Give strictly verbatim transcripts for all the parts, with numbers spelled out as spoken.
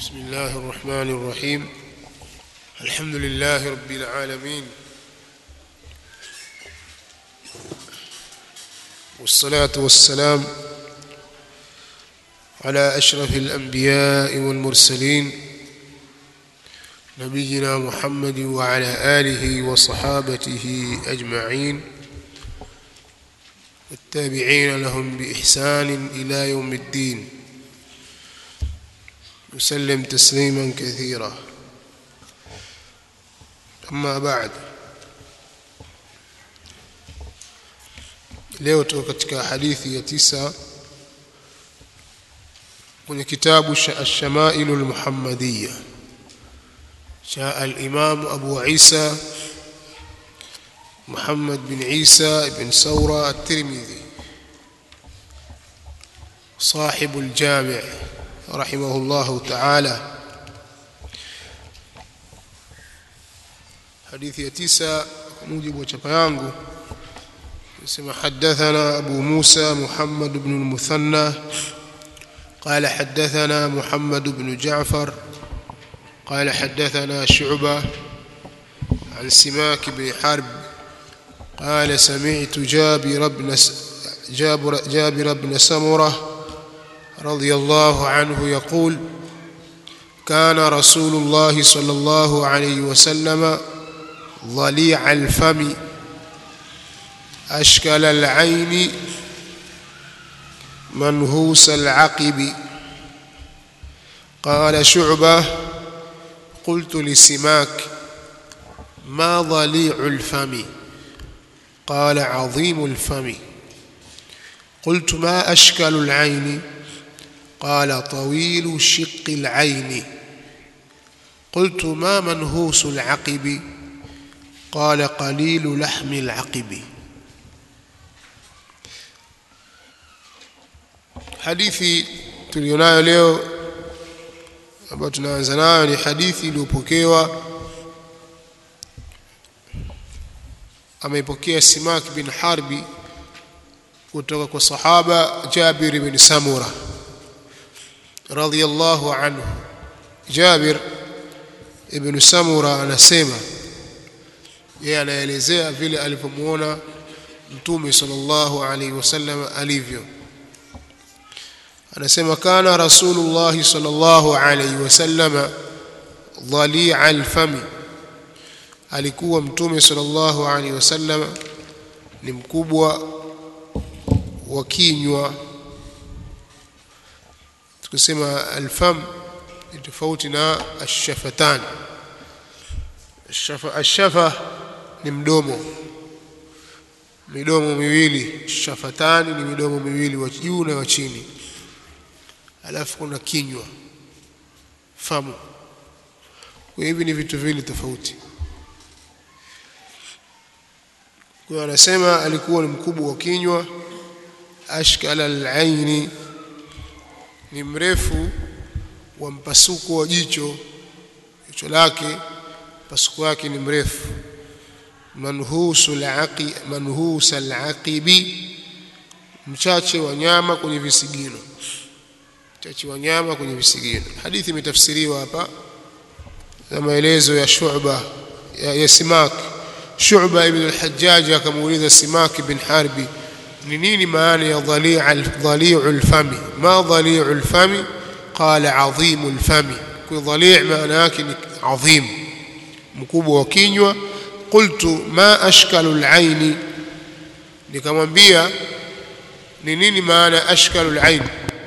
بسم الله الرحمن الرحيم. الحمد لله رب العالمين، والصلاة والسلام على أشرف الأنبياء والمرسلين نبينا محمد وعلى آله وصحابته أجمعين والتابعين لهم بإحسان إلى يوم الدين، وسلم تسليما كثيرا. أما بعد، leo tuko katika hadithi ya tisa kwenye kitabu Ash-Shama'il al-Muhammadiyya cha al-Imam Abu Isa Muhammad bin Isa ibn Sawra at-Tirmidhi صاحب الجامع رحمه الله تعالى. حديث يتسع موجب وشفا yangu اسمه حدثنا أبو موسى محمد بن المثنى قال حدثنا محمد بن جعفر قال حدثنا شعبة عن سماك بن حرب قال سمعت جابر بن جابر جابر بن سمرة رضي الله عنه يقول: كان رسول الله صلى الله عليه وسلم ضليع الفم أشكل العين منهوس العقب. قال شعبة: قلت لسماك: ما ضليع الفم؟ قال: عظيم الفم. قلت: ما أشكل العين؟ قال: طويل شق العين. قلت: ما منهوس العقب؟ قال: قليل لحم العقب. hadithi tulionayo leo ambayo tunaanza nayo ni hadithi iliyopokewa ameipokea Simak bin Harbi kutoka kwa sahaba Jabir bin Samura radhiyallahu anhu. Jabir ibn Samura anasema, yeye anaelezea vile alipomuona Mtume sallallahu alayhi wasallam alivyo. anasema kana Rasulullah sallallahu alayhi wasallam dhali'a al-fami, alikuwa Mtume sallallahu alayhi wasallam ni mkubwa wa kinywa. tukisema al-fam ni tofauti na ash-shafatan. ash-shafa ash-shafa ni mdomo, midomo miwili. shafatani ni midomo miwili, wa juu na wa chini, alafu kuna kinywa, famu. Kwa hivyo ni vitu viwili tofauti. Kwa anasema alikuwa ni mkubwa wa kinywa. Ashkala al-aini, ni mrefu wa mpasuko wa jicho, jicho lake mpasuko wake ni mrefu. Manhusul aqi manhus al-aqibi, mchache wa nyama kwenye visigino, mchache wa nyama kwenye visigino. Hadithi imetafsiriwa hapa na maelezo ya Shu'ba ya, ya Simak. Shu'ba ibn al-Hajjaj akamuuliza Simak bin Harbi, ni nini maana ya dhali'a dhali'u al-fami? Ma dhali'u al-fami? Qala 'azimu al-fami. Kwa dhali' maana yake ni adhim, mkubwa wa kinywa. Qultu ma ashkalu al-'aini, nikamwambia ni nini maana ashkalu al-'ain?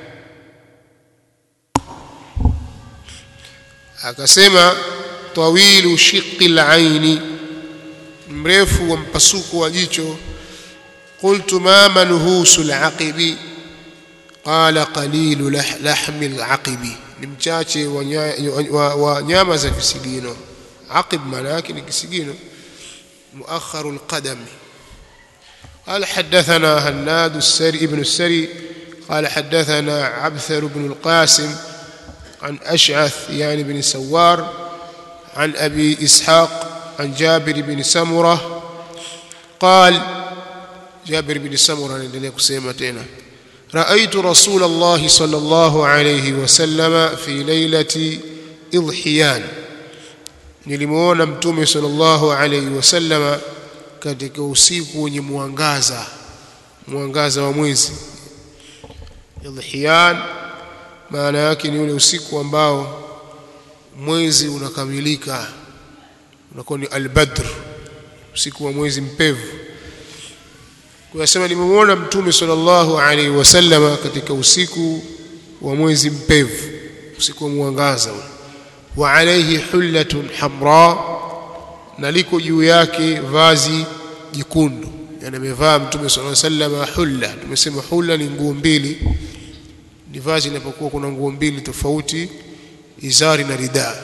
akasema tawilu shiqqi al-'aini, mrefu wa mpasuko wa jicho. Qultu ma manhusu al-'aqibi? Qala qalilu lahmi al-'aqibi, ni mchache wa nyama za visigino. aqib maana yake ni kisigino, muakharu al-qadam. قال حدثنا هناد السري ابن السري قال حدثنا عبثر بن القاسم عن أشعث يعني بن سوار عن أبي إسحاق عن جابر بن سمرة قال: جابر بن سمرة ندلك سيمتين رأيت رسول الله صلى الله عليه وسلم في ليلة إضحيان nilimuona mtume sallallahu alayhi wasallam katika usiku wenye mwangaza mwangaza wa mwezi. Idhiyan maana yake ni ule usiku ambao mwezi unakamilika, unakuwa ni al-badr, usiku wa mwezi mpevu. Kwa sema nimemuona mtume sallallahu alayhi wasallam katika usiku wa mwezi mpevu, usiku wa mwangaza. Wa alayhi hullatun hamra, na liko juu yake vazi jekundu. Yani amevaa mtume sallallahu alayhi wasallam hulla. Tumesema hulla ni nguo mbili, ni vazi linapokuwa kuna nguo mbili tofauti, izari na rida,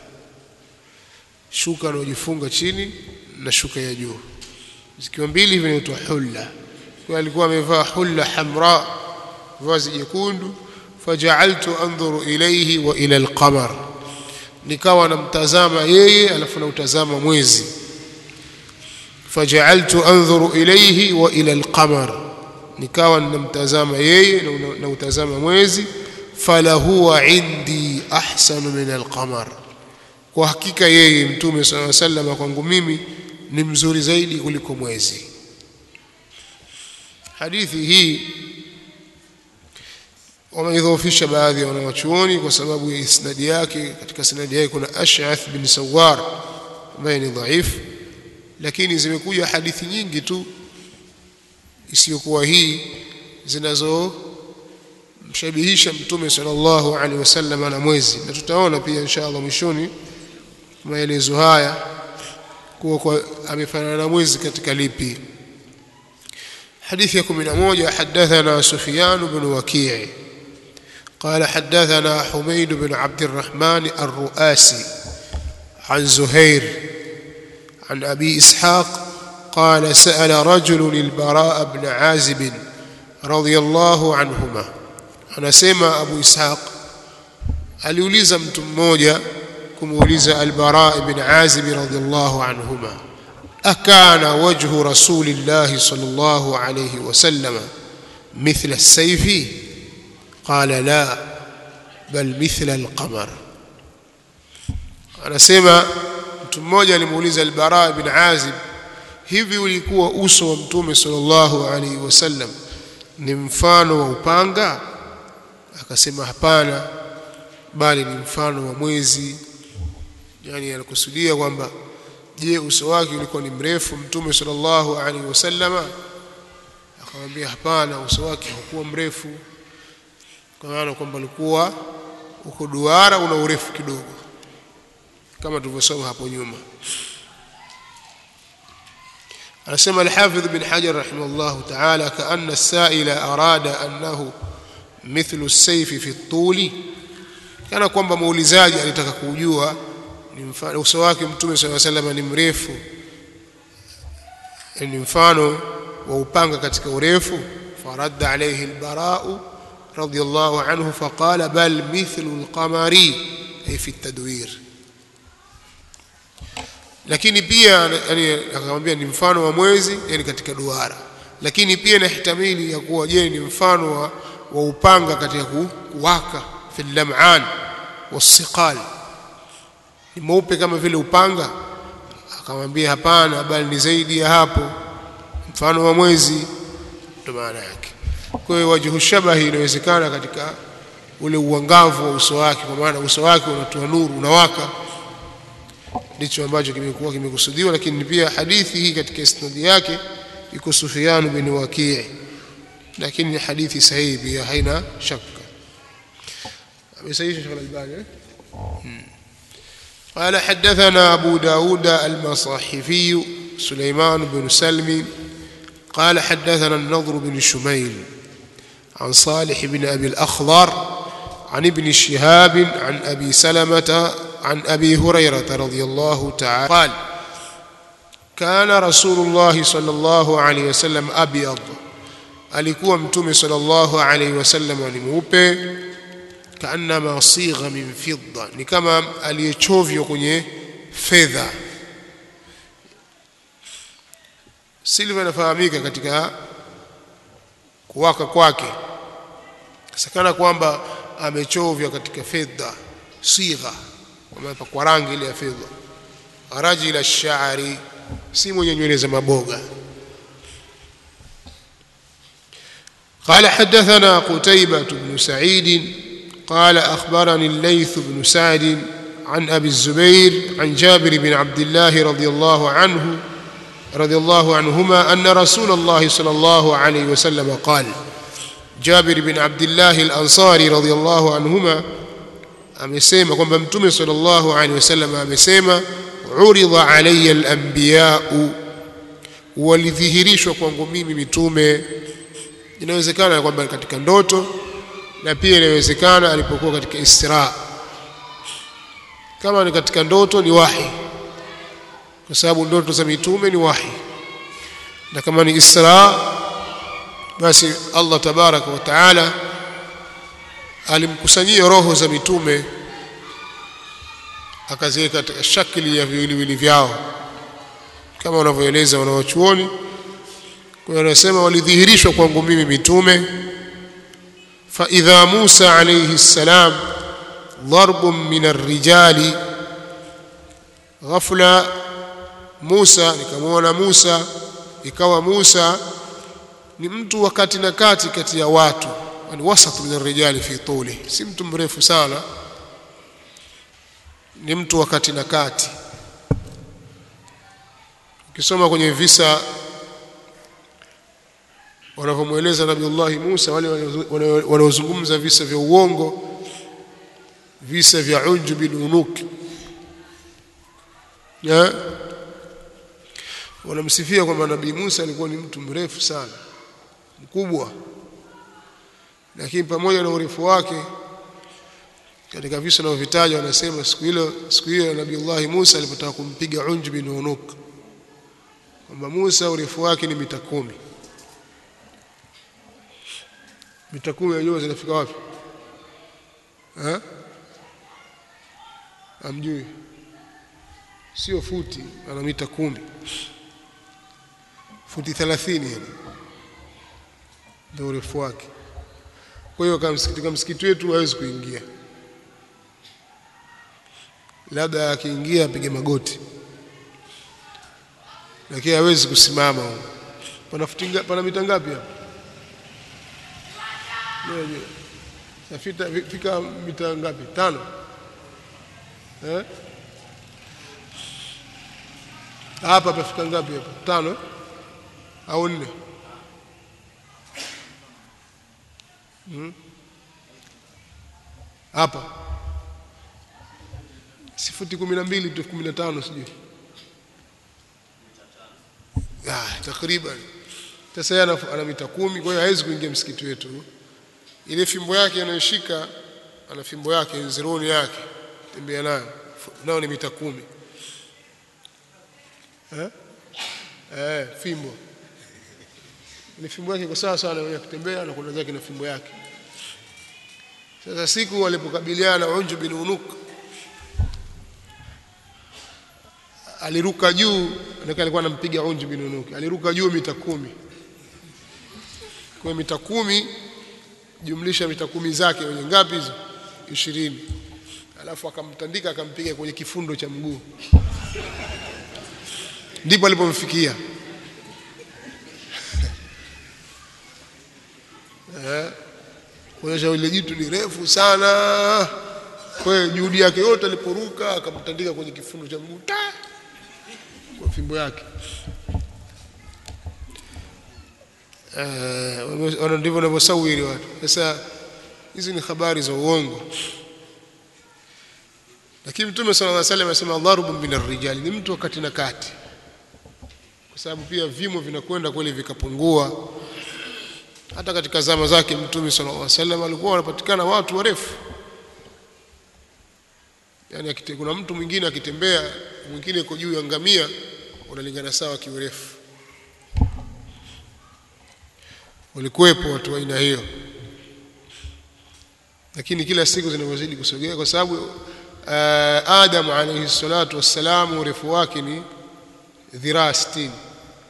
shuka anayojifunga chini na shuka ya juu, zikiwa mbili hivi inaitwa hulla. Kwa alikuwa amevaa hulla hamra, vazi jekundu. Faja'altu anzuru ilayhi wa ila al-qamar, nikawa namtazama yeye alafu nautazama mwezi. Faja'altu anzuru ilayhi wa ila al-qamar, nikawa namtazama yeye na nautazama mwezi. Falahu indi ahsanu min al-qamar, kwa hakika yeye mtume sallallahu alayhi wasallam kwangu mimi ni mzuri zaidi kuliko mwezi. Hadithi hii wameidhoofisha baadhi ya wanawachuoni kwa sababu ya isnadi yake. Katika sanadi yake kuna Ash'ath bin Sawar ambaye ni dhaifu, lakini zimekuja hadithi nyingi tu isiyokuwa hii zinazomshabihisha mtume sallallahu alaihi wasallam na mwezi, na tutaona pia inshallah mwishoni maelezo haya kuwa kwa amefanana na mwezi katika lipi. حديث يكون من موجة. حدثنا سفيان بن وكيع قال حدثنا حميد بن عبد الرحمن الرؤاسي عن زهير عن أبي إسحاق قال سأل رجل البراء بن عازب رضي الله عنهما. أنا سمع أبو إسحاق aliuliza mtu mmoja kumuuliza al-Bara ibn Azib radhiyallahu anhuma, akana wajhu rasulillahi sallallahu alayhi wasallam mithla as-sayfi? Qala la bal mithla al-qamar. Anasema mtu mmoja alimuuliza al-Bara ibn Azib, hivi ulikuwa uso wa mtume sallallahu alayhi wasallam ni mfano wa upanga? Akasema hapana, bali ni mfano wa mwezi. Yani alikusudia kwamba je, uso wake ulikuwa ni mrefu mtume sallallahu alaihi wasallama? Akamwambia hapana, uso wake haukuwa mrefu, kwa maana kwamba ulikuwa uko duara, una urefu kidogo kama tulivyosoma hapo nyuma. Anasema al-Hafidh bin Hajar rahimahullah ta'ala, kaanna as-sa'ila arada annahu mithlu as-sayfi fi at-tuli, kana kwamba muulizaji alitaka kujua ni mfano uso wake mtume sallallahu alayhi wasallam ni mrefu, ni mfano wa upanga katika urefu. Faradda alayhi al-Bara radiyallahu anhu faqala bal mithlu al-qamari ay fi at-tadwir. Lakini pia yani akamwambia ni mfano wa mwezi, yani katika duara. Lakini pia inahtamili ya kuwa je ni mfano wa, wa upanga katika kuwaka fi al-lam'an was-siqal, ni mweupe kama vile upanga? Akamwambia hapana, bali ni zaidi ya hapo, mfano wa mwezi, ndo maana yake. Kwa hiyo wajhu shabahi inawezekana katika ule uangavu wa uso wake, kwa maana uso wake unatoa nuru, unawaka, ndicho ambacho kimekuwa kimekusudiwa. Lakini pia hadithi hii katika isnadi yake iko Sufyan bin Waki', lakini hadithi sahihi pia haina shaka. amesahihisha Sheikh Al-Albani. قال حدثنا أبو داود المصاحفي سليمان بن سلم قال حدثنا النضر بن شميل عن صالح بن أبي الأخضر عن ابن شهاب عن أبي سلمة عن أبي هريرة رضي الله تعالى قال كان رسول الله صلى الله عليه وسلم أبيض, alikuwa mtume sallallahu alayhi wasallam ni mweupe, kaanama sigha min fidda, ni kama aliyechovyo kwenye fedha. Silva inafahamika katika kuwaka kwake, kasakana kwamba amechovya katika fedha sigha kwa rangi ile ya fedha. Rajil ash-sha'ri, si mwenye nywele za maboga. قال حدثنا قتيبة بن سعيد قال أخبرني الليث بن سعد عن أبي الزبير عن جابر بن عبد الله رضي الله عنه رضي الله عنهما أن رسول الله صلى الله عليه وسلم قال. جابر بن عبد الله الأنصاري رضي الله عنهما amesema kwamba Mtume sallallahu alaihi wasallam amesema, uridha alayya al-anbiya'u, walidhihirishwa kwangu mimi mitume. Inawezekana kwamba katika ndoto, na pia inawezekana alipokuwa katika Isra. Kama ni katika ndoto ni wahi, kwa sababu ndoto za mitume ni wahi, na kama ni Isra basi Allah tabaraka wa taala alimkusanyia roho za mitume akaziweka katika shakli ya viwiliwili vyao, kama wanavyoeleza wanawachuoni. Kwa hiyo anasema walidhihirishwa kwangu mimi mitume. Fa idha Musa alayhi salam darbun min ar-rijali, ghafla Musa, nikamwona Musa, ikawa Musa ni mtu wakati na kati kati ya watu, yani wasat min ar-rijali fi tuli, si mtu mrefu sana, ni mtu wakati na kati. Ukisoma kwenye visa wanavyomueleza Nabiullah Musa, wale wanaozungumza visa vya uongo, visa vya Ujb bin Unuk, ya wanamsifia kwamba Nabii Musa alikuwa ni mtu mrefu sana, mkubwa, lakini pamoja na urefu wake, katika visa na vitaja wanasema siku ile siku hiyo Nabiullah Musa alipotaka kumpiga Ujb bin Unuk, kwamba Musa urefu wake ni mita kumi. Mita kumi unajua zinafika wapi? Eh? Amjui? Sio futi, ana mita kumi. Futi thelathini yani. Ndio urefu wake. Kwa hiyo kama msikiti kama msikiti wetu hawezi kuingia. Labda akiingia apige magoti. Lakini hawezi kusimama huko. Pana futi pana mita ngapi hapa? Ndio. Safita fika mita ngapi? Tano. Eh? Hapa pafika ngapi hapa? Tano au nne? Hmm? Hapa si futi kumi na mbili tu, kumi na tano sijui. Ah, takriban. Sasa yeye ana mita kumi, kwa hiyo hawezi kuingia msikiti wetu. Ile fimbo yake anayoshika, ana fimbo yake nzironi yake, tembea nayo, nao ni mita kumi. Eh? Eh, fimbo. Ni fimbo yake kwa sawa sana, yeye akitembea na kuna zake na fimbo yake. Sasa siku walipokabiliana na Ujb bin Unuk, aliruka juu, ndio alikuwa anampiga Ujb bin Unuk. Aliruka juu mita kumi. Kwa mita kumi jumlisha mita kumi zake wenye ngapi hizo? ishirini. Alafu akamtandika akampiga kwenye kifundo cha mguu. Ndipo alipomfikia. Eh, kwa hiyo ile jitu ni refu sana. Kwa hiyo juhudi yake yote aliporuka akamtandika kwenye kifundo cha mguu kwa fimbo yake. Eh, wana ndivyo wanavyosawiri watu. Sasa hizi ni habari za uongo. Lakini Mtume sallallahu alaihi wasallam anasema darbun min ar-rijal, ni mtu wakati na kati, kwa sababu pia vimo vinakwenda kweli vikapungua. Hata katika zama zake Mtume sallallahu alaihi wasallam alikuwa wanapatikana watu warefu, yani kuna mtu mwingine akitembea, mwingine yuko juu ya ngamia, unalingana sawa kiurefu. Walikuwepo watu wa aina hiyo, lakini kila siku zinazozidi kusogea, kwa sababu uh, Adam alayhi salatu wassalam urefu wake ni dhiraa sitini.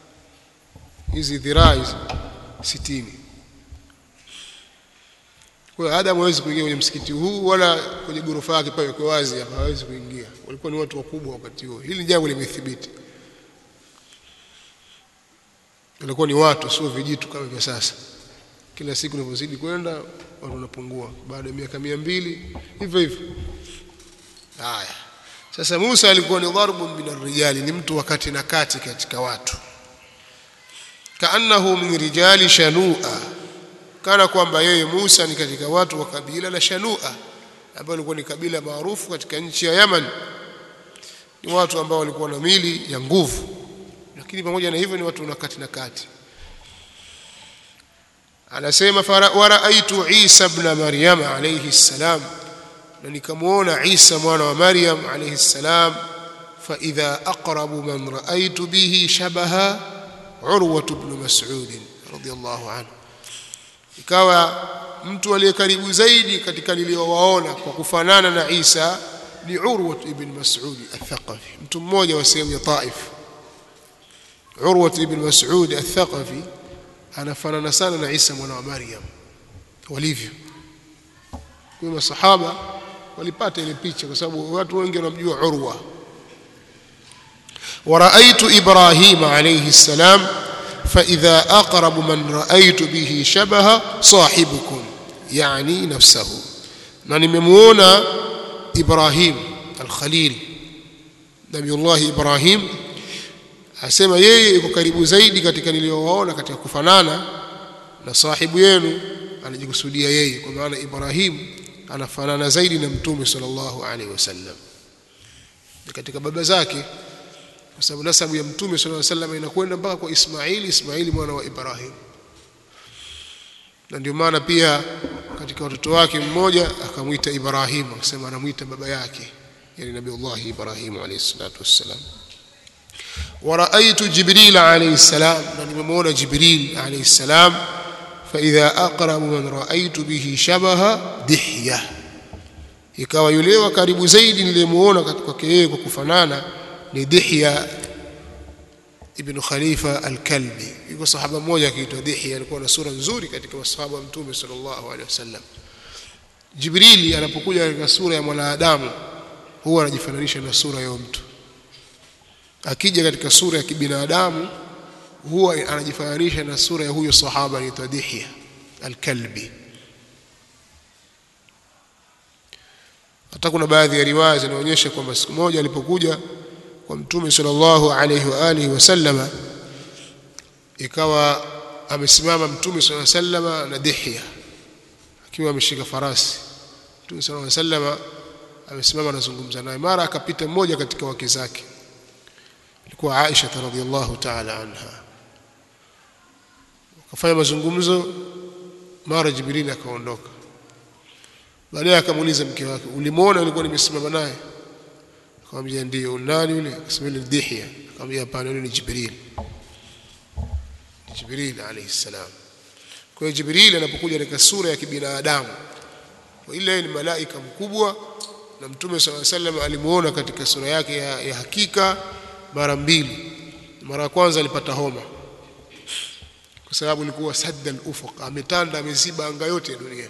Hizi dhiraa hizi sitini. Kwa hiyo Adam hawezi kuingia kwenye msikiti huu wala kwenye ghorofa yake pale kwa wazi hapa, hawezi kuingia. Walikuwa ni watu wakubwa wakati huo. Hili jambo limethibiti. Walikuwa ni watu, sio vijitu kama vya sasa. Kila siku unapozidi kwenda watu wanapungua. Baada ya miaka mia mbili hivyo hivyo. Haya. Sasa Musa alikuwa ni dharbun min ar-rijali, ni mtu wakati na kati katika watu. Kaannahu min rijali Shanua, kana kwamba yeye Musa ni katika watu wa kabila la Shanua, ambao walikuwa ni kabila maarufu katika nchi ya Yaman. Ni watu ambao walikuwa na mili ya nguvu, lakini pamoja na hivyo ni watu na kati na kati. Anasema waraaitu Isa ibn Maryam alayhi salam, na nikamuona Isa mwana wa Maryam alayhi salam, fa idha aqrabu man raaitu bihi shabaha Urwa ibn Mas'ud radiyallahu anhu, ikawa mtu aliyekaribu zaidi katika niliowaona kwa kufanana na Isa ni Urwa ibn Mas'ud al-Thaqafi, mtu mmoja wa sehemu ya Taif. Urwa ibn Mas'ud al-Thaqafi anafanana sana na Isa mwana wa Maryam walivyo. Kwa masahaba walipata ile picha kwa sababu watu wengi wanamjua Urwa. ورأيت إبراهيم عليه السلام فإذا أقرب من رأيت به شبه صاحبكم يعني نفسه. na nimemuona Ibrahim al-Khalil, Nabiullah Ibrahim, asema yeye yuko karibu zaidi katika niliowaona katika kufanana na sahibu yenu, anajikusudia yeye, kwa maana Ibrahim anafanana zaidi na Mtume sallallahu alaihi wasallam katika baba zake, kwa sababu nasabu ya Mtume sallallahu alaihi wasallam inakwenda mpaka kwa Ismaili, Ismaili mwana wa Ibrahim. Na ndio maana pia katika watoto wake mmoja akamuita Ibrahim, akasema anamuita baba yake, yani Nabiullah Ibrahim alayhi salatu wassalam. ورأيت جبريل عليه السلام, na nimemuona Jibril alayhi salam, fa idha aqrabu man ra'aytu bihi shabaha Dihya, ikawa yule wa karibu zaidi nilimuona katika yeye kwa kufanana ni Dihya ibn Khalifa al-Kalbi. Yuko sahaba mmoja akiitwa Dihya, alikuwa na sura nzuri katika wasahaba wa Mtume sallallahu alaihi wasallam. Jibrili anapokuja katika sura ya mwanadamu huwa anajifananisha na sura ya mtu, akija katika sura ya kibinadamu huwa anajifananisha na sura ya huyo sahaba anaitwa Dihya al-Kalbi. Hata kuna baadhi ya riwaya zinaonyesha kwamba siku moja alipokuja kwa Mtume sallallahu alayhi wa alihi wasallama, ikawa amesimama Mtume sallallahu alayhi wasallama na Dihya akiwa ameshika farasi. Mtume sallallahu alayhi wasallama amesimama anazungumza naye, mara akapita mmoja katika wake zake, ilikuwa Aisha radhiyallahu ta'ala anha. Wakafanya mazungumzo, mara Jibril akaondoka. Baadaye akamuuliza mke wake, ulimuona alikuwa nimesimama naye? Akamwambia ndio. Nani yule? Akasema ni Dihya. Akamwambia hapana, yule ni Jibril. Jibril alayhi salam. Kwa hiyo Jibril anapokuja katika sura ya kibinadamu, kwa ile ni malaika mkubwa, na Mtume sallallahu alayhi wasallam alimuona katika sura yake ya, ya hakika mara mbili. Mara ya kwanza alipata homa kwa sababu alikuwa sadda al-ufuq, ametanda ameziba anga yote ya dunia,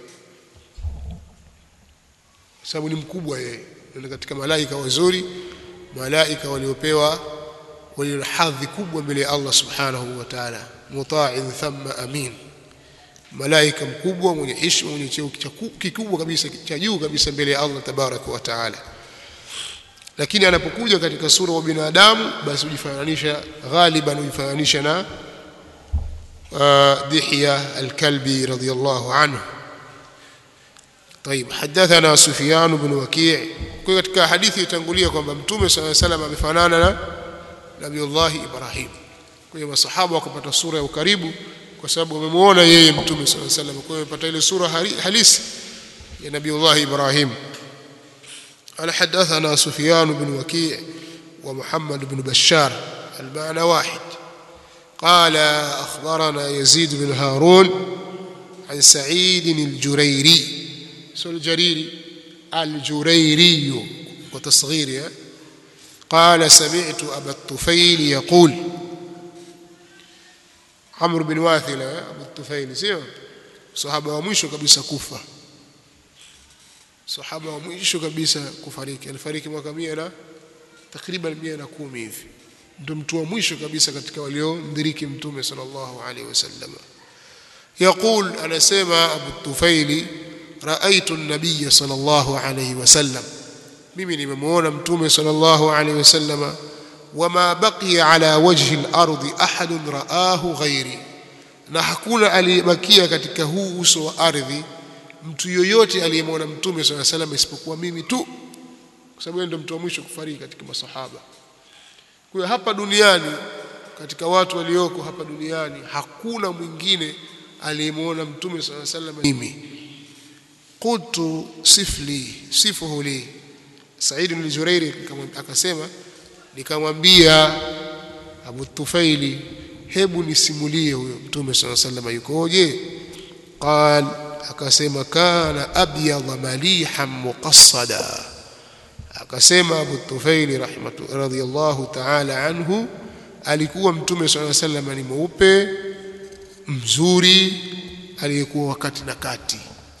sababu ni mkubwa yeye. Ni katika malaika wazuri, malaika waliopewa walio hadhi kubwa mbele ya Allah subhanahu wa ta'ala, muta'in thumma amin, malaika mkubwa mwenye heshima, mwenye cheo kikubwa kabisa cha juu kabisa mbele ya Allah tabaraka wa ta'ala. Lakini anapokuja katika sura wa binadamu, basi hujifananisha ghaliban hujifananisha na Dihya al-Kalbi radiyallahu anhu. طيب حدثنا سفيان بن وكيع. Kwa katika hadithi itangulia kwamba Mtume صلى الله عليه وسلم amefanana na Nabiullah Ibrahim. Kwa hiyo masahaba wakapata sura ya ukaribu kwa sababu wamemuona yeye Mtume صلى الله عليه وسلم, kwa hiyo wamepata ile sura halisi ya Nabiullah Ibrahim. Ala hadathana Sufyan بن وكيع ومحمد بن بشار المعنى واحد. قال أخبرنا يزيد بن هارون عن سعيد الجريري، سؤال الجريري الجريري وتصغيره. قال سمعت أبا الطفيل يقول، عمرو بن واثلة أبو الطفيل سيو صحابة ومشوا كبيسة كوفة sahaba wa mwisho kabisa kufariki. Alifariki mwaka mia na takriban mia na kumi hivi, ndio mtu wa mwisho kabisa katika waliomdiriki mtume sallallahu alaihi wasallam. يقول أنا سمع أبو الطفيل رأيت النبي صلى الله عليه وسلم ممن ممونا متومي صلى الله عليه وسلم وما بقي على وجه الأرض أحد رآه غيري na hakuna aliyebakia katika huu uso wa ardhi mtu yoyote aliyemwona mtume sallallahu alayhi wasallam isipokuwa mimi tu, kwa sababu ndio mtu wa mwisho kufariki katika masahaba. Kwa hiyo hapa duniani, katika watu walioko hapa duniani, hakuna mwingine aliyemwona mtume sallallahu alayhi wasallam mimi. Qultu sifli sifuhu li, Said ibn Jurairi akasema, nikamwambia Abu Tufaili, hebu nisimulie huyo mtume sallallahu alayhi wasallam yukoje. Qal, akasema kana abyadha malihan muqassada. Akasema Abu Tufaili rahimatu radhiyallahu ta'ala anhu, alikuwa mtume sallallahu alayhi wasallam ni mweupe mzuri aliyekuwa wakati na kati.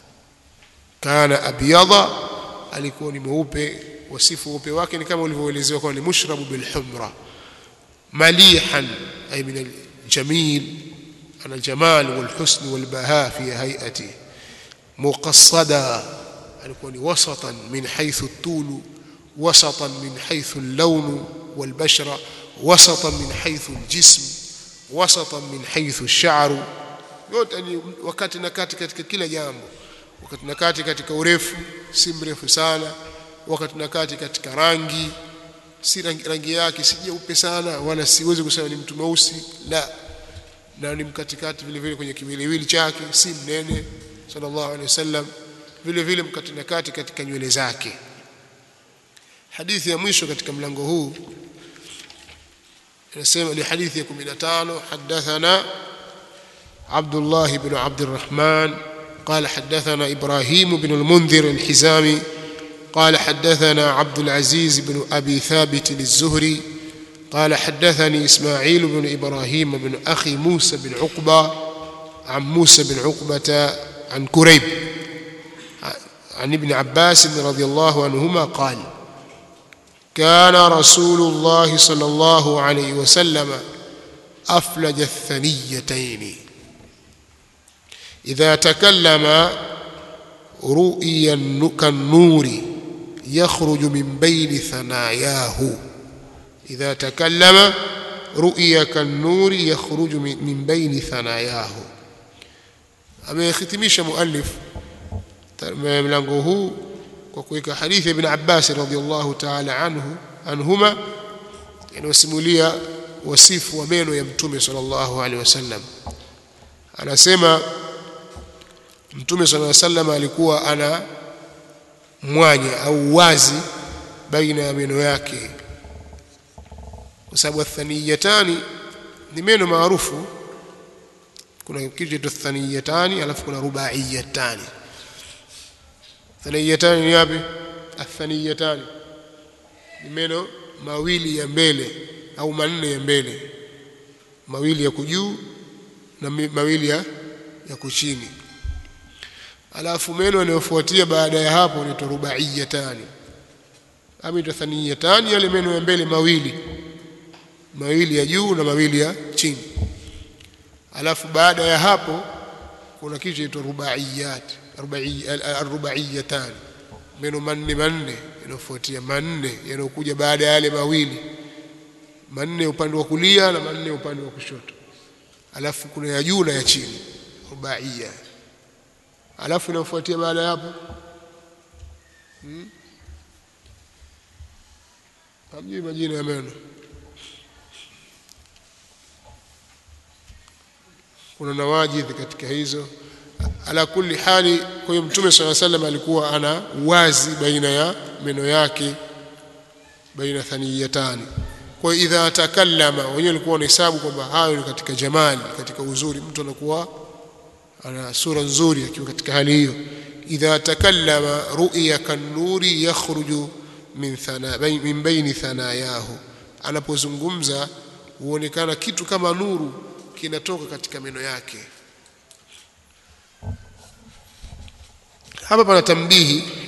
Kana abyadha, alikuwa ni mweupe, wasifu weupe wake ni kama ulivyoelezewa kwa ni mushrabu bil humra. Malihan ay min al jamil, ana al jamal wal husn wal baha fi hay'ati. Muqassada, alikuwa ni wasatan min haythu at-tul, wasatan min haythu al-lawn wal bashra, wasatan min haythu al-jism, wasatan min haythu ash-sha'r. Yote ni wakati na kati katika kila jambo. Wakati na kati katika urefu, si mrefu sana. Wakati na kati katika rangi, si rangi, rangi yake si jeupe sana wala siwezi kusema ni mtu mweusi, la, na ni mkatikati vile vile kwenye kiwiliwili chake, si mnene sallallahu alaihi wasallam, vile vile mkati na kati katika nywele zake. Hadithi ya mwisho katika mlango huu inasema, ni hadithi ya kumi na tano. Hadathana Abdullah ibn Abd الرحمن قال حدثنا إبراهيم بن المنذر الحزامي قال حدثنا عبد العزيز بن أبي ثابت الزهري قال حدثني إسماعيل بن إبراهيم بن أخي موسى بن عقبة عن موسى بن عقبة عن كريب عن ابن عباس رضي الله عنهما قال كان رسول الله صلى الله عليه وسلم أفلج الثنيتين إذا تكلم رؤيا كالنور يخرج من بين ثناياه. إذا تكلم رؤيا كالنور يخرج من بين ثناياه. أما يختميش مؤلف ملango huu kwa kuweka hadithi ibn Abbas radhiyallahu ta'ala anhu anhuma inasimulia wasifu wa meno ya mtume sallallahu alaihi wasallam. Anasema mtume sallallahu alaihi wasallam alikuwa ana mwanya au wazi baina ya meno yake, kwa sababu athaniyatani ni meno maarufu. Kuna kitu cha athaniyatani alafu kuna rubaiyatani. Thaniyatani ni yapi? Athaniyatani ni meno mawili ya mbele au manne ya mbele, mawili ya kujuu na mawili ya ya kuchini. Alafu meno yanayofuatia baada ya hapo ni rubaiyatani. Ama thaniyatani yale meno ya mbele mawili, mawili ya juu na mawili ya chini. Alafu baada ya hapo kuna kitu cha rubaiyat, rubaiyatani, meno manne manne yanayofuatia, manne yanayokuja baada ya yale mawili, manne upande wa kulia na manne upande wa kushoto. Alafu kuna ya juu na ya chini, rubaiya. Alafu inafuatia baada ya hapo hmm? Hamjui majina ya meno. Kuna nawajidhi katika hizo. Ala kulli hali, kwa hiyo mtume sallallahu alaihi wasallam alikuwa ana wazi baina ya meno yake, baina thaniyatani. Kwa hiyo idha takallama, wenyewe walikuwa wanahesabu kwamba hayo ni katika jamali, katika uzuri. Mtu anakuwa ana sura nzuri akiwa katika hali hiyo. Idha takallama ru'ya kan-nuri yakhruju min thana min baini thanayahu, anapozungumza huonekana kitu kama nuru kinatoka katika meno yake. Hapa pana tambihi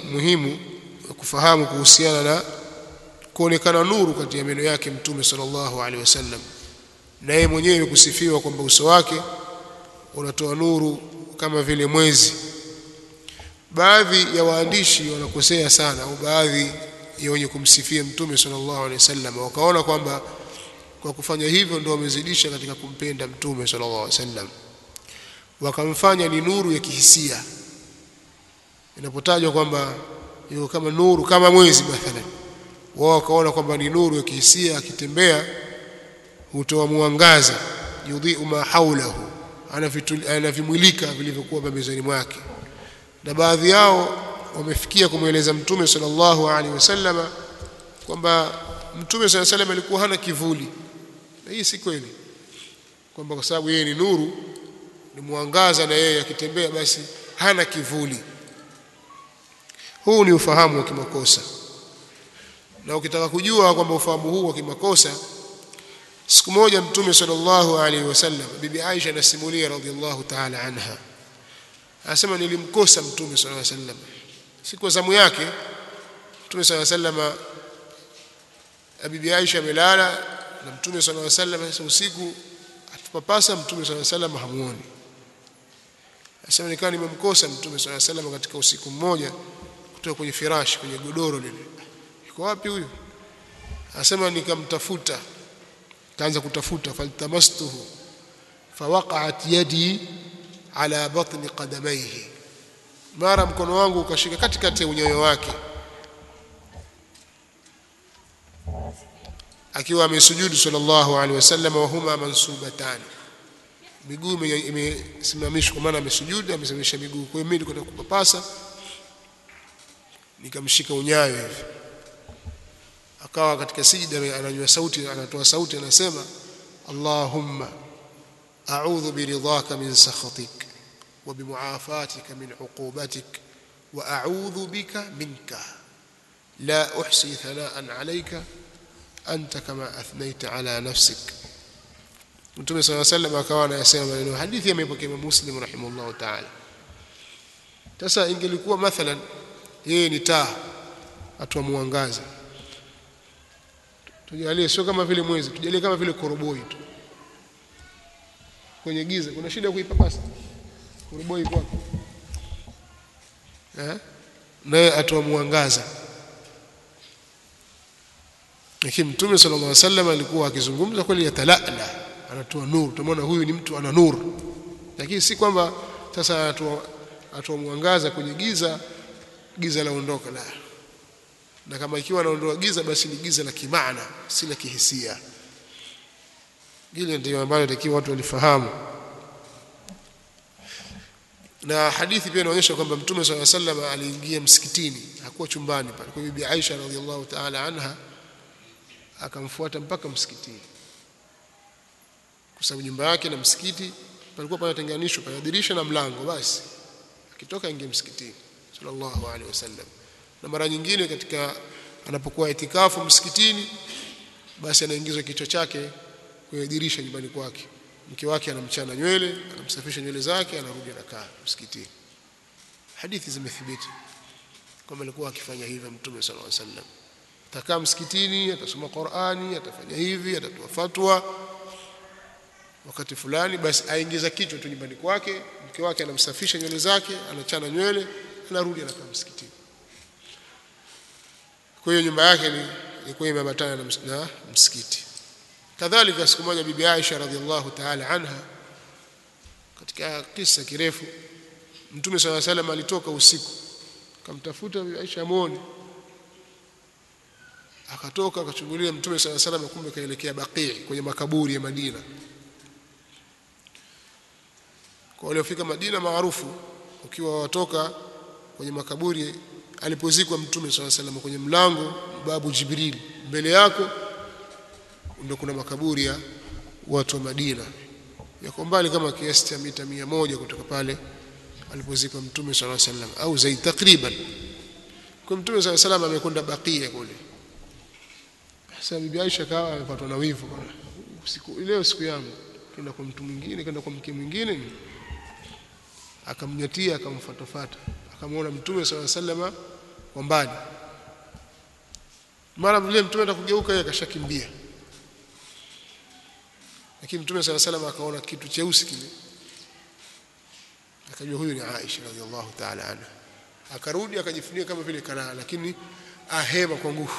muhimu kufahamu kuhusiana na kuonekana nuru kati ya meno yake Mtume sallallahu alaihi wasallam, na yeye mwenyewe kusifiwa kwamba uso wake unatoa nuru kama vile mwezi. Baadhi ya waandishi wanakosea sana, au baadhi ya wenye kumsifia Mtume sallallahu alaihi wasallam wakaona kwamba kwa kufanya hivyo ndio wamezidisha katika kumpenda Mtume sallallahu alaihi wasallam, wakamfanya ni nuru ya kihisia. Inapotajwa kwamba yuko kama nuru kama mwezi mathalan, wao wakaona kwamba ni nuru ya kihisia, akitembea hutoa mwangaza, yudhi'u ma haulahu, anavimulika vilivyokuwa pembezoni mwake. Na baadhi yao wamefikia kumweleza Mtume sallallahu alaihi wasallam kwamba Mtume sallallahu alaihi wasallam alikuwa hana kivuli. Na hii si kweli, kwamba kwa sababu yeye ni nuru, ni mwangaza, na yeye akitembea basi hana kivuli. Huu ni ufahamu wa kimakosa. Na ukitaka kujua kwamba ufahamu huu wa kimakosa, siku moja Mtume sallallahu alaihi wasallam, bibi Aisha anasimulia radhiallahu ta'ala anha, anasema nilimkosa Mtume sallallahu alaihi wasallam siku zamu yake. Mtume sallallahu alaihi wasallam, bibi Aisha amelala na Mtume sallallahu alaihi wasallam, sasa usiku atupapasa Mtume sallallahu alaihi wasallam hamuoni. Anasema nikawa nimemkosa Mtume sallallahu alaihi wasallam katika usiku mmoja, kutoka kwenye firashi, kwenye godoro lile. Yuko wapi huyu? Anasema nikamtafuta, kaanza kutafuta, faltamastuhu fawaqa'at yadi ala batni qadamayhi, mara mkono wangu ukashika katikati ya unyoyo wake, akiwa amesujudu sallallahu alaihi wasallam, wa huma mansubatan, miguu imesimamishwa, kwa maana amesujudu amesimamisha miguu. Kwa hiyo mimi nilikuwa nakupapasa, nikamshika unyayo hivi, akawa katika sijda ananywa sauti, anatoa sauti, anasema Allahumma a'udhu biridhaka min sakhatik wa bimuafatika min uqubatik wa a'udhu bika minka la uhsi thanaan alayka anta kama athnaita ala nafsik. Mtume sallallahu alayhi wasallam akawa anasema maneno, hadithi imepokea Muslim rahimahullah ta'ala. Sasa ingelikuwa mathalan yeye ni taa atoa mwangaza, tujalie sio kama vile mwezi, tujalie kama vile koroboi tu kwenye giza, kuna shida kuipapasa koroboi kwa eh, naye atoa mwangaza. Lakini Mtume sallallahu alaihi wasallam alikuwa akizungumza kweli, yatalala, anatoa nuru. Tumeona huyu ni mtu ana nuru, lakini si kwamba sasa atoa atoa mwangaza kwenye giza, giza laondoka, la. Na kama ikiwa anaondoa giza, basi ni giza la kimaana, si la kihisia. Hili ndio ambalo inatakiwa watu walifahamu. Na hadithi pia inaonyesha kwamba Mtume sallallahu alaihi wasallam aliingia msikitini, hakuwa chumbani pale. Kwa bibi Aisha radhiallahu ta'ala anha akamfuata mpaka msikitini, kwa sababu nyumba yake na msikiti palikuwa panatenganishwa, pana dirisha na mlango, basi akitoka ingia msikitini sallallahu alaihi wasallam. Na mara nyingine katika anapokuwa itikafu msikitini, basi anaingizwa kichwa chake kwenye dirisha nyumbani kwake, mke wake anamchana nywele, anamsafisha nywele zake, anarudi anakaa msikitini. Hadithi zimethibiti kama alikuwa akifanya hivyo Mtume sallallahu alaihi wasallam. Atakaa msikitini, atasoma Qur'ani, atafanya hivi, atatoa fatwa wakati fulani, basi aingiza kichwa tu nyumbani kwake, mke wake anamsafisha nywele zake, anachana nywele, anarudi anakaa msikitini. Kwa hiyo nyumba yake ni ilikuwa imeambatana na msikiti. Kadhalika siku moja bibi Aisha radhiallahu ta'ala anha, katika kisa kirefu, Mtume sallallahu alaihi wasallam alitoka usiku, akamtafuta bibi Aisha amuone, akatoka akachungulia Mtume sallallahu alaihi wasallam, kumbe kaelekea Baqi, kwenye makaburi ya Madina. Kwa waliofika Madina maarufu, ukiwa watoka kwenye makaburi alipozikwa Mtume sallallahu alaihi wasallam, kwenye mlango babu Jibril, mbele yako ndio kuna makaburi ya watu wa Madina, yako mbali kama kiasi cha mita mia moja kutoka pale alipozikwa Mtume sallallahu alaihi wasallam, au zaidi takriban. Kwa Mtume sallallahu alaihi wasallam amekwenda Baqi kule. Sasa bibi Aisha kawa amepatwa na wivu, bwana, siku leo siku yangu, kwenda kwa mtu mwingine, kwenda kwa mke mwingine. Akamnyatia, akamfuatafuata, akamwona Mtume sallallahu alaihi wasallam kwa mbali. Mara vile mtume atakugeuka yeye akashakimbia, lakini mtume sallallahu alayhi wasallam akaona kitu cheusi kile, akajua huyu ni Aisha radhiallahu ta'ala anha. Akarudi akajifunika kama vile kana, lakini ahema kwa nguvu.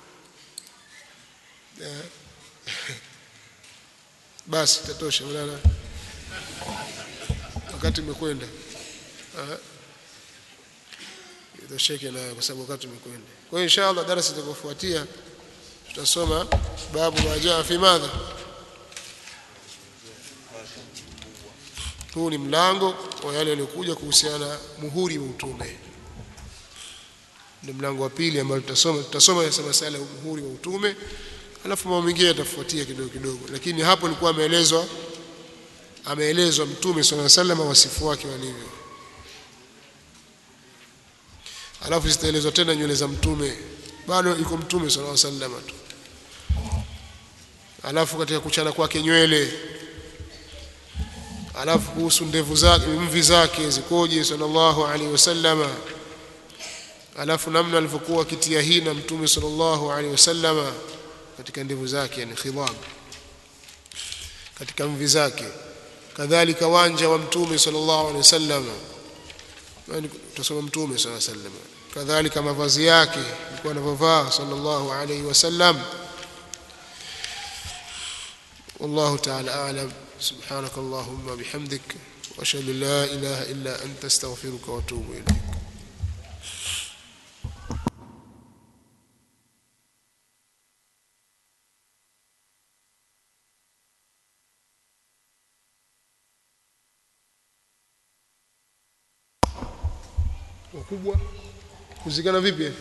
Basi tatosha wala wakati umekwenda. Ah, itosheke nayo kwa sababu wakati umekwenda. Kwa hiyo inshallah darasa itakayofuatia tutasoma babu majaa fi madha. Huu ni mlango wa yale yaliyokuja kuhusiana muhuri wa utume. Ni mlango wa pili ambao tutasoma tutasoma ya masala ya muhuri wa utume, alafu mambo mengine yatafuatia kidogo kidogo, lakini hapo ilikuwa ameelezwa ameelezwa mtume sallallahu alaihi wasallam wasifu wake walivyo. Alafu zitaelezwa tena nywele za mtume, bado iko mtume sallallahu alaihi wasallam tu. Alafu katika kuchana kwake nywele, alafu kuhusu ndevu zake, mvi zake zikoje sallallahu alaihi wasallam, alafu namna alivyokuwa kitia hina mtume sallallahu alaihi wasallam katika ndevu zake, yani khidab, katika mvi zake, kadhalika wanja wa mtume sallallahu alaihi wasallam, yani tutasoma mtume sallallahu alaihi wasallam, kadhalika mavazi yake alikuwa anavaa sallallahu alaihi wasallam. والله تعالى أعلم. سبحانك اللهم بحمدك وأشهد أن لا إله إلا أنت استغفرك وأتوب إليك. Wakubwa kuzikana vipi?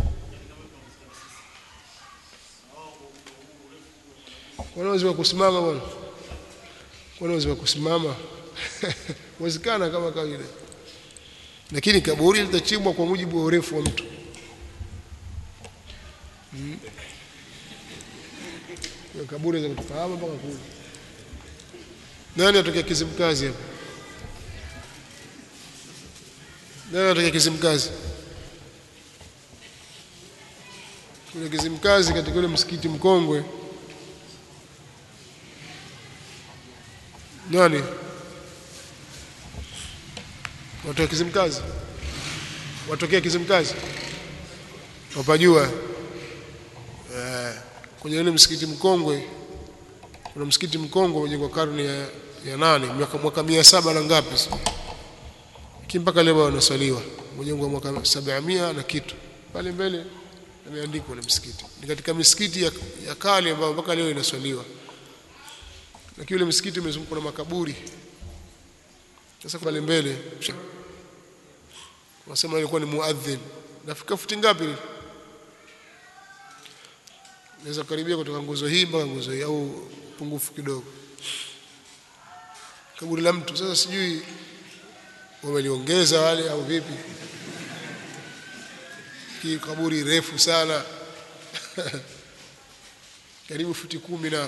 Wanaweza kusimama bwana, wanaweza kusimama wazikana kama kawaida, lakini kaburi litachimbwa kwa mujibu wa urefu wa mtu. hmm. Kwa kaburi za kutoka hapa mpaka kule. Nani atokea Kizimkazi hapa? Nani atokea Kizimkazi? Kule Kizimkazi katika ule msikiti mkongwe, nani watokea Kizimkazi? Watokea Kizimkazi wapajua eh, kwenye ile msikiti mkongwe. Kuna msikiti mkongwe umejengwa karne ya, ya nane, mwaka mwaka mia saba na ngapi sasa, lakini mpaka leo wanaswaliwa. Umejengwa mwaka sabini na kitu, pale mbele imeandikwa ile msikiti. Ni katika misikiti ya, ya kale ambayo mpaka leo inaswaliwa, lakini ule msikiti umezungukwa na makaburi. Sasa pale mbele wasema alikuwa ni muadhin. Nafika futi ngapi? Naweza karibia kutoka nguzo hii mpaka nguzo hii, au pungufu kidogo. Kaburi la mtu. Sasa sijui wameliongeza wale au vipi. Hii kaburi refu sana karibu futi kumi na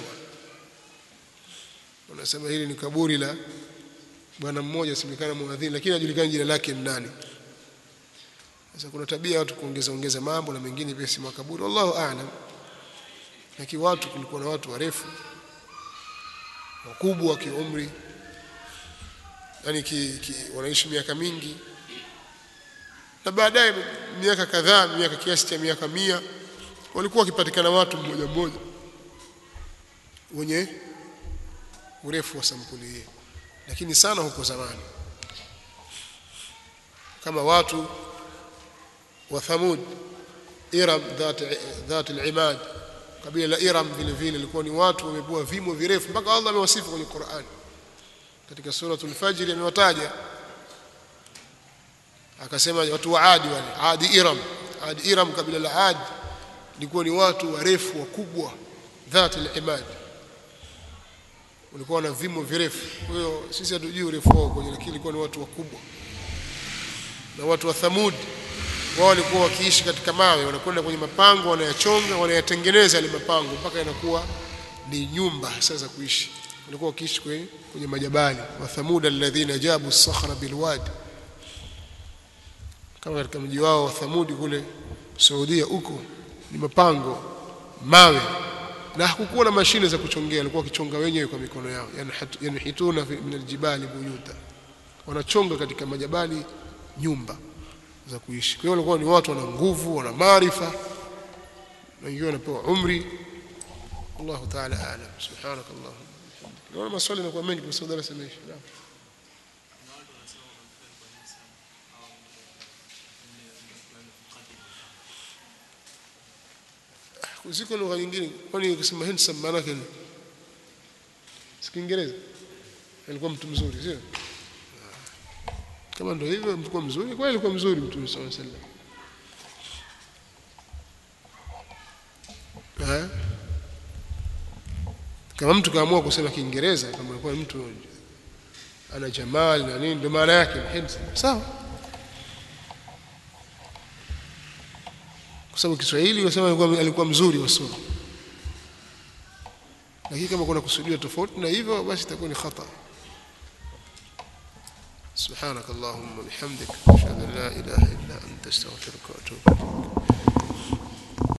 wanasema hili ni kaburi la bwana mmoja simekana muadhini, lakini hajulikani jina lake ni nani. Sasa kuna tabia watu kuongeza ongeza mambo na mengine pia si makaburi, wallahu aalam. Lakini watu, kulikuwa na watu warefu wakubwa wa kiumri, yani ki, ki, wanaishi miaka mingi, na baadaye miaka kadhaa, miaka kiasi cha miaka mia, walikuwa wakipatikana watu mmoja mmoja wenye urefu wa sampuli hii. Lakini sana huko zamani, kama watu wa Thamud, Iram dhat dhat al-imad, kabila la Iram vile vile ilikuwa ni watu wamebua vimo virefu, mpaka Allah amewasifu kwenye Qur'an. Katika suratul Fajr amewataja, akasema watu wa Adi, wale Adi Iram. Adi Iram, kabila la Adi ilikuwa ni watu warefu wakubwa, dhat al-imad, walikuwa na vimo virefu. Kwa hiyo sisi hatujui urefu wao kwenye, lakini ilikuwa ni watu wakubwa. Na watu wa Thamud wao walikuwa wakiishi katika mawe, wanakwenda kwenye mapango, wanayachonga, wanayatengeneza ile mapango mpaka yanakuwa ni nyumba sasa za kuishi. Walikuwa wakiishi kwenye, kwenye majabali. Wa Thamud alladhina jabu as-sakhra bilwadi, kama katika mji wao wa Thamud kule Saudia huko ni mapango, mawe, na hakukuwa na mashine za kuchongea, walikuwa wakichonga wenyewe kwa mikono yao. Yani yani hituna min aljibali buyuta, wanachonga katika majabali nyumba za kuishi. Kwa hiyo walikuwa ni watu wana nguvu, wana maarifa, na wengine wanapewa umri. Allahu ta'ala a'lam. Subhanakallah. Naona maswali yanakuwa mengi kwa sababu darasa limeisha. Ziko lugha nyingine, kwani ukisema handsome maana yake si Kiingereza? Alikuwa mtu mzuri, sio? Kama ndio hivyo, mtu mzuri, kwa alikuwa mzuri Mtume sallallahu alaihi wasallam. Eh? Kama mtu kaamua kusema Kiingereza, kama alikuwa mtu ana jamal na nini, ndio maana yake handsome. Sawa? Kwa sababu Kiswahili wasema alikuwa alikuwa mzuri wa sura. Lakini kama kuna kusudia tofauti na hivyo, basi itakuwa ni khata. Subhanakallahumma bihamdika ashhadu an la ilaha illa anta astaghfiruka wa atubu ilaik.